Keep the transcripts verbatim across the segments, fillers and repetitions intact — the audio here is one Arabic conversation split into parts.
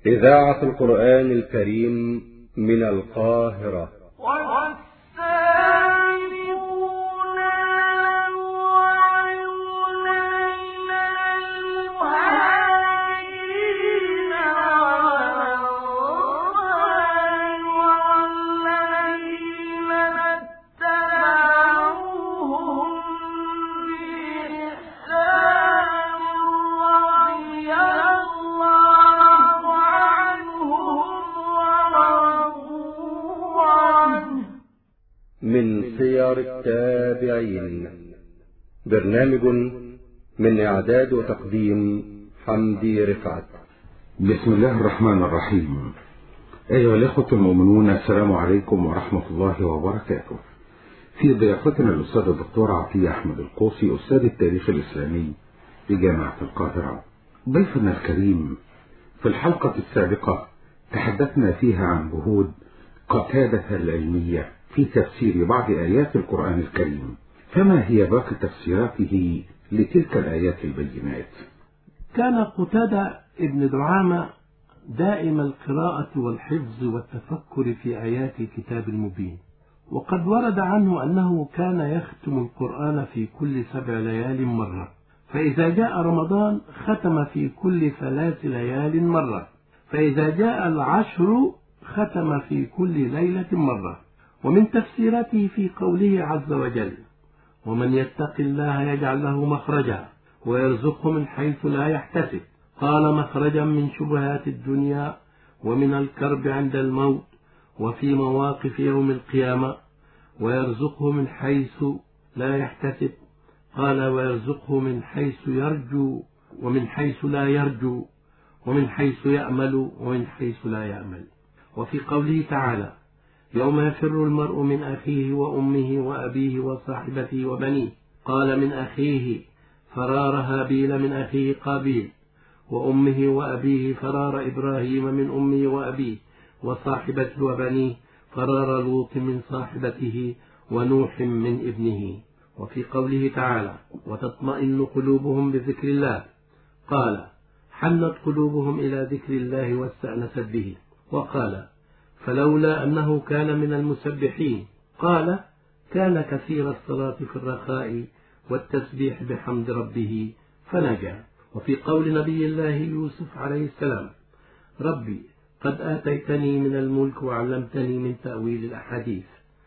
إذاعة القرآن الكريم من القاهرة. من سير التابعين، برنامج من إعداد وتقديم حمدي رفعت. بسم الله الرحمن الرحيم. أيها الأخوة المؤمنون، السلام عليكم ورحمة الله وبركاته. في ضيافتنا الأستاذ الدكتور عطية أحمد القوسي، أستاذ التاريخ الإسلامي بجامعة القاهرة. ضيفنا الكريم، في الحلقة السابقة تحدثنا فيها عن جهود قتادة العلمية في تفسير بعض آيات القرآن الكريم، فما هي باقي تفسيراته لتلك الآيات البينات؟ كان قتادة ابن دعامة دائم القراءة والحفظ والتفكر في آيات الكتاب المبين، وقد ورد عنه أنه كان يختم القرآن في كل سبع ليال مرة، فإذا جاء رمضان ختم في كل ثلاث ليال مرة، فإذا جاء العشر ختم في كل ليلة مرة. ومن تفسيرته في قوله عز وجل: ومن يتق الله يجعل له مخرجا ويرزقه من حيث لا يحتسب، قال مخرجا من شبهات الدنيا ومن الكرب عند الموت وفي مواقف يوم القيامة، ويرزقه من حيث لا يحتسب، قال ويرزقه من حيث يرجو ومن حيث لا يرجو ومن حيث يأمل ومن حيث لا يأمل. وفي قوله تعالى: يوم يفر المرء من أخيه وأمه وأبيه وصاحبته وبنيه، قال من أخيه فرار هابيل من أخيه قابيل، وأمه وأبيه فرار إبراهيم من أمه وأبيه وصاحبته وبنيه، فرار لوط من صاحبته ونوح من ابنه. وفي قوله تعالى: وتطمئن قلوبهم بذكر الله، قال حنت قلوبهم إلى ذكر الله واستأنست به، وقال فلولا أنه كان من المسبحين، قال كان كثير الصلاة في الرخاء والتسبيح بحمد ربه فنجا. وفي قول نبي الله يوسف عليه السلام: ربي قد آتيتني من الملك وعلمتني من تأويل الأحاديث،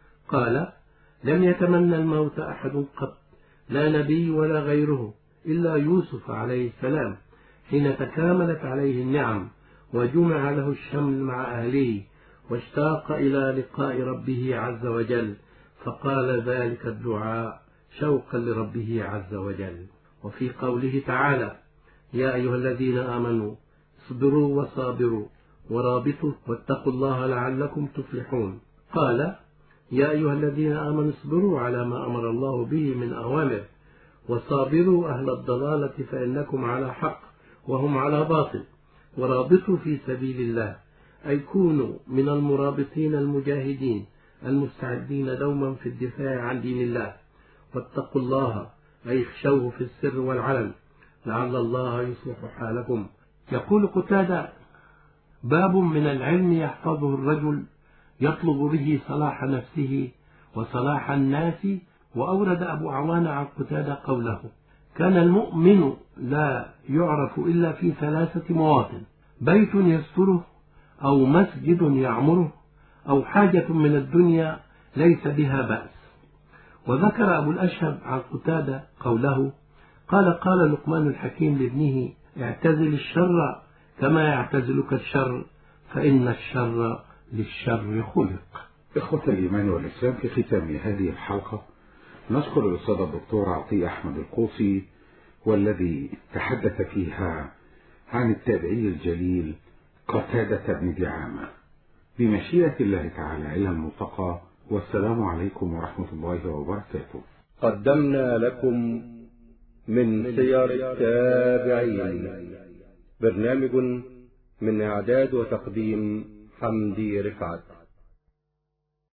قال لم يتمنى الموت أحد قط، لا نبي ولا غيره، إلا يوسف عليه السلام حين تكاملت عليه النعم وجمع له الشمل مع أهله واشتاق إلى لقاء ربه عز وجل، فقال ذلك الدعاء شوقا لربه عز وجل. وفي قوله تعالى: يا أيها الذين آمنوا اصبروا وصابروا ورابطوا واتقوا الله لعلكم تفلحون، قال يا أيها الذين آمنوا اصبروا على ما أمر الله به من أوامر وصابروا أهل الضلالة فإنكم على حق وهم على باطل، ورابطوا في سبيل الله، أي كونوا من المرابطين المجاهدين المستعدين دوما في الدفاع عن دين الله، واتقوا الله أي اخشوه في السر والعلن لعل الله يصلح حالكم. يقول قتادة: باب من العلم يحفظه الرجل يطلب به صلاح نفسه وصلاح الناس. وأورد أبو عوان عن قتادة قوله: كان المؤمن لا يعرف إلا في ثلاثة مواطن: بيت يستره، أو مسجد يعمره، أو حاجة من الدنيا ليس بها بأس. وذكر أبو الأشهب عن قتادة قوله: قال قال لقمان الحكيم لابنه: اعتزل الشر كما يعتزلك الشر فإن الشر للشر خلق. إخوة الإيمان والإسلام، في ختام هذه الحلقة نشكر الأستاذ الدكتور عطية أحمد القوسي، والذي تحدث فيها عن التابعي الجليل قتادة بن دعامة. بمشيئة الله تعالى إلى الملتقى، والسلام عليكم ورحمة الله وبركاته. قدمنا لكم من سير التابعين، برنامج من إعداد وتقديم حمدي رفعت.